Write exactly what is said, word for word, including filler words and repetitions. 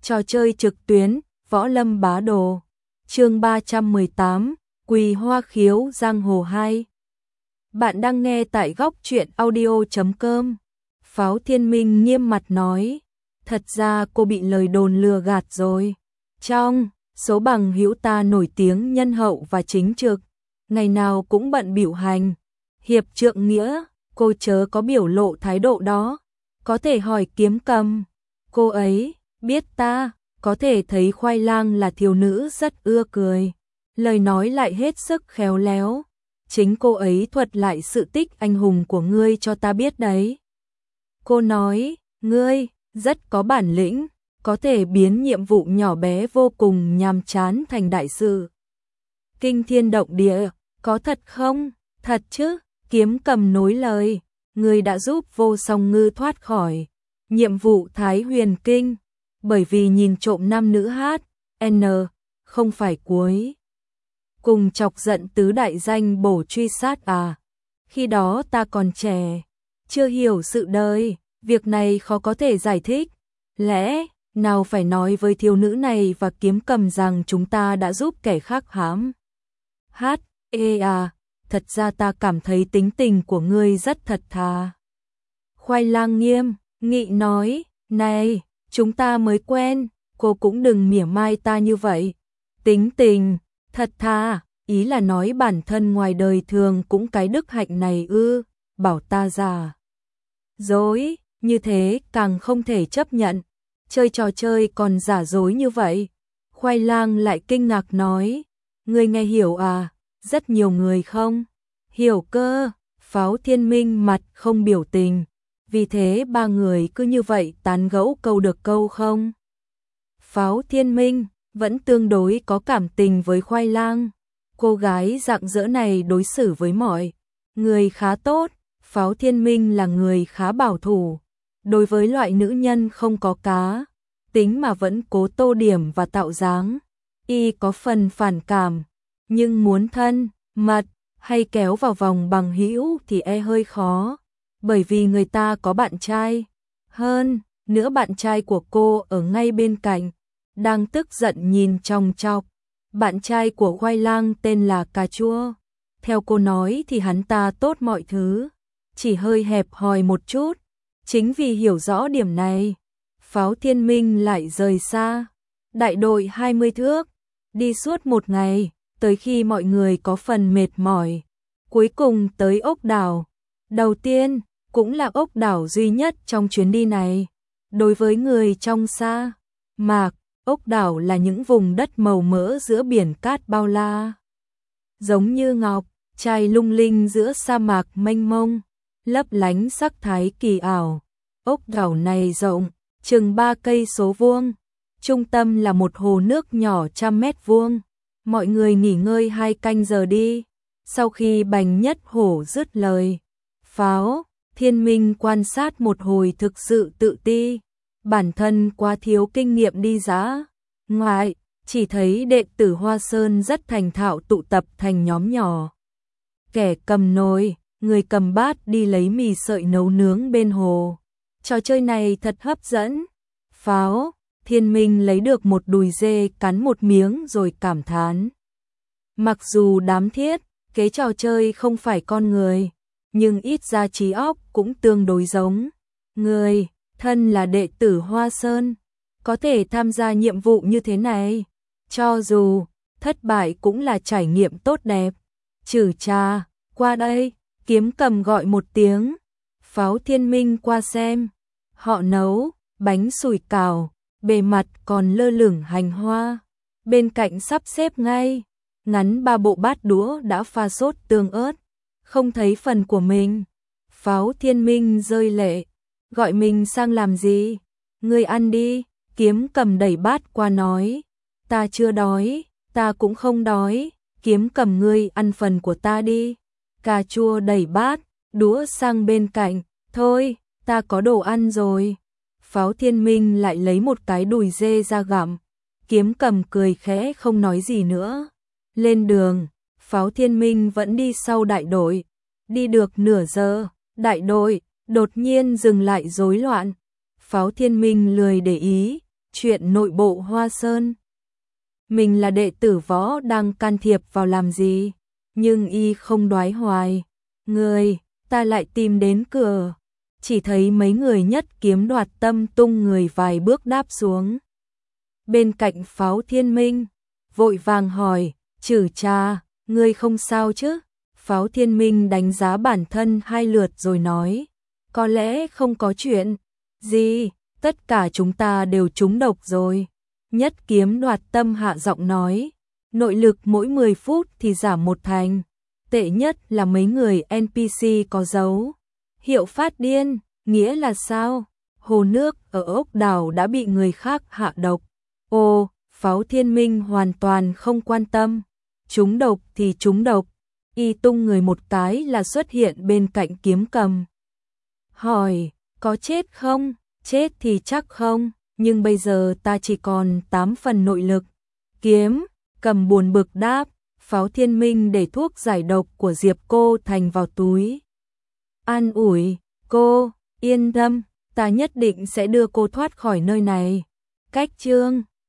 Trò chơi trực tuyến, Võ Lâm Bá Đồ. Chương ba trăm mười tám, Quỳ Hoa Khiếu Giang Hồ hai. Bạn đang nghe tại góc truyện audio chấm com. Pháo Thiên Minh nghiêm mặt nói, thật ra cô bị lời đồn lừa gạt rồi. Trong số bằng hữu ta nổi tiếng nhân hậu và chính trực, ngày nào cũng bận biểu hành hiệp trượng nghĩa, cô chớ có biểu lộ thái độ đó. Có thể hỏi Kiếm Cầm, cô ấy biết ta, có thể thấy Khoai Lang là thiếu nữ rất ưa cười, lời nói lại hết sức khéo léo. Chính cô ấy thuật lại sự tích anh hùng của ngươi cho ta biết đấy. Cô nói, ngươi rất có bản lĩnh, có thể biến nhiệm vụ nhỏ bé vô cùng nhàm chán thành đại sự kinh thiên động địa, có thật không? Thật chứ? Kiếm Cầm nối lời, ngươi đã giúp Vô Song Ngư thoát khỏi nhiệm vụ Thái Huyền Kinh, bởi vì nhìn trộm nam nữ hát, N, không phải cuối cùng chọc giận tứ đại danh bổ truy sát à. Khi đó ta còn trẻ, chưa hiểu sự đời, việc này khó có thể giải thích. Lẽ nào phải nói với thiếu nữ này và Kiếm Cầm rằng chúng ta đã giúp kẻ khác hãm hát, ê à, thật ra ta cảm thấy tính tình của ngươi rất thật thà. Khoai Lang nghiêm nghị nói, này, chúng ta mới quen, cô cũng đừng mỉa mai ta như vậy. Tính tình thật thà, ý là nói bản thân ngoài đời thường cũng cái đức hạnh này ư? Bảo ta giả dối, như thế càng không thể chấp nhận. Chơi trò chơi còn giả dối như vậy. Khoai Lang lại kinh ngạc nói, ngươi nghe hiểu à? Rất nhiều người không hiểu cơ. Pháo Thiên Minh mặt không biểu tình, vì thế ba người cứ như vậy tán gẫu câu được câu không. Pháo Thiên Minh vẫn tương đối có cảm tình với Khoai Lang. Cô gái rạng rỡ này đối xử với mọi người khá tốt. Pháo Thiên Minh là người khá bảo thủ, đối với loại nữ nhân không có cá tính mà vẫn cố tô điểm và tạo dáng, y có phần phản cảm, nhưng muốn thân mật hay kéo vào vòng bằng hữu thì e hơi khó, bởi vì người ta có bạn trai. Hơn nữa bạn trai của cô ở ngay bên cạnh, đang tức giận nhìn chòng chọc. Bạn trai của Khoai Lang tên là Cà Chua. Theo cô nói thì hắn ta tốt mọi thứ, chỉ hơi hẹp hòi một chút. Chính vì hiểu rõ điểm này, Pháo Thiên Minh lại rời xa đại đội hai mươi thước, đi suốt một ngày, tới khi mọi người có phần mệt mỏi, cuối cùng tới ốc đảo. Đầu tiên, cũng là ốc đảo duy nhất trong chuyến đi này. Đối với người trong sa mạc, ốc đảo là những vùng đất màu mỡ giữa biển cát bao la, giống như ngọc trai lung linh giữa sa mạc mênh mông, lấp lánh sắc thái kỳ ảo. Ốc đảo này rộng chừng ba cây số vuông, trung tâm là một hồ nước nhỏ trăm mét vuông. Mọi người nghỉ ngơi hai canh giờ đi. Sau khi Bành Nhất Hổ dứt lời, Pháo Thiên Minh quan sát một hồi thực sự tự ti, bản thân quá thiếu kinh nghiệm đi dã ngoại, chỉ thấy đệ tử Hoa Sơn rất thành thạo tụ tập thành nhóm nhỏ. Kẻ cầm nồi, người cầm bát đi lấy mì sợi nấu nướng bên hồ. Trò chơi này thật hấp dẫn. Pháo Thiên Minh lấy được một đùi dê cắn một miếng rồi cảm thán. Mặc dù đám thiết kế trò chơi không phải con người, nhưng ít ra trí óc cũng tương đối giống người. Thân là đệ tử Hoa Sơn, có thể tham gia nhiệm vụ như thế này, cho dù thất bại cũng là trải nghiệm tốt đẹp. Chử trà, qua đây. Kiếm Cầm gọi một tiếng. Pháo Thiên Minh qua xem. Họ nấu bánh sủi cảo, bề mặt còn lơ lửng hành hoa, bên cạnh sắp xếp ngay ngắn ba bộ bát đũa đã pha sốt tương ớt. Không thấy phần của mình, Pháo Thiên Minh rơi lệ, gọi mình sang làm gì? Ngươi ăn đi. Kiếm Cầm đẩy bát qua nói, ta chưa đói. Ta cũng không đói. Kiếm Cầm ngươi ăn phần của ta đi. Cà Chua đẩy bát đũa sang bên cạnh, thôi, ta có đồ ăn rồi. Pháo Thiên Minh lại lấy một cái đùi dê ra gặm. Kiếm Cầm cười khẽ không nói gì nữa. Lên đường, Pháo Thiên Minh vẫn đi sau đại đội. Đi được nửa giờ, đại đội đột nhiên dừng lại rối loạn. Pháo Thiên Minh lười để ý, chuyện nội bộ Hoa Sơn. Mình là đệ tử võ đang can thiệp vào làm gì, nhưng y không đoái hoài. Người, ta lại tìm đến cửa, chỉ thấy mấy người nhất kiếm đoạt tâm tung người vài bước đáp xuống. Bên cạnh Pháo Thiên Minh, vội vàng hỏi, Trử Trà, ngươi không sao chứ? Pháo Thiên Minh đánh giá bản thân hai lượt rồi nói, có lẽ không có chuyện gì, tất cả chúng ta đều trúng độc rồi. Nhất kiếm đoạt tâm hạ giọng nói, nội lực mỗi mười phút thì giảm một thành, tệ nhất là mấy người en pê xê có dấu hiệu phát điên, nghĩa là sao? Hồ nước ở ốc đảo đã bị người khác hạ độc. Ồ, Pháo Thiên Minh hoàn toàn không quan tâm, trúng độc thì trúng độc, y tung người một cái là xuất hiện bên cạnh Kiếm Cầm. Hỏi, có chết không? Chết thì chắc không, nhưng bây giờ ta chỉ còn tám phần nội lực. Kiếm Cầm buồn bực đáp, Pháo Thiên Minh để thuốc giải độc của Diệp Cô Thành vào túi. An ủi, cô, yên tâm, ta nhất định sẽ đưa cô thoát khỏi nơi này. Cách chương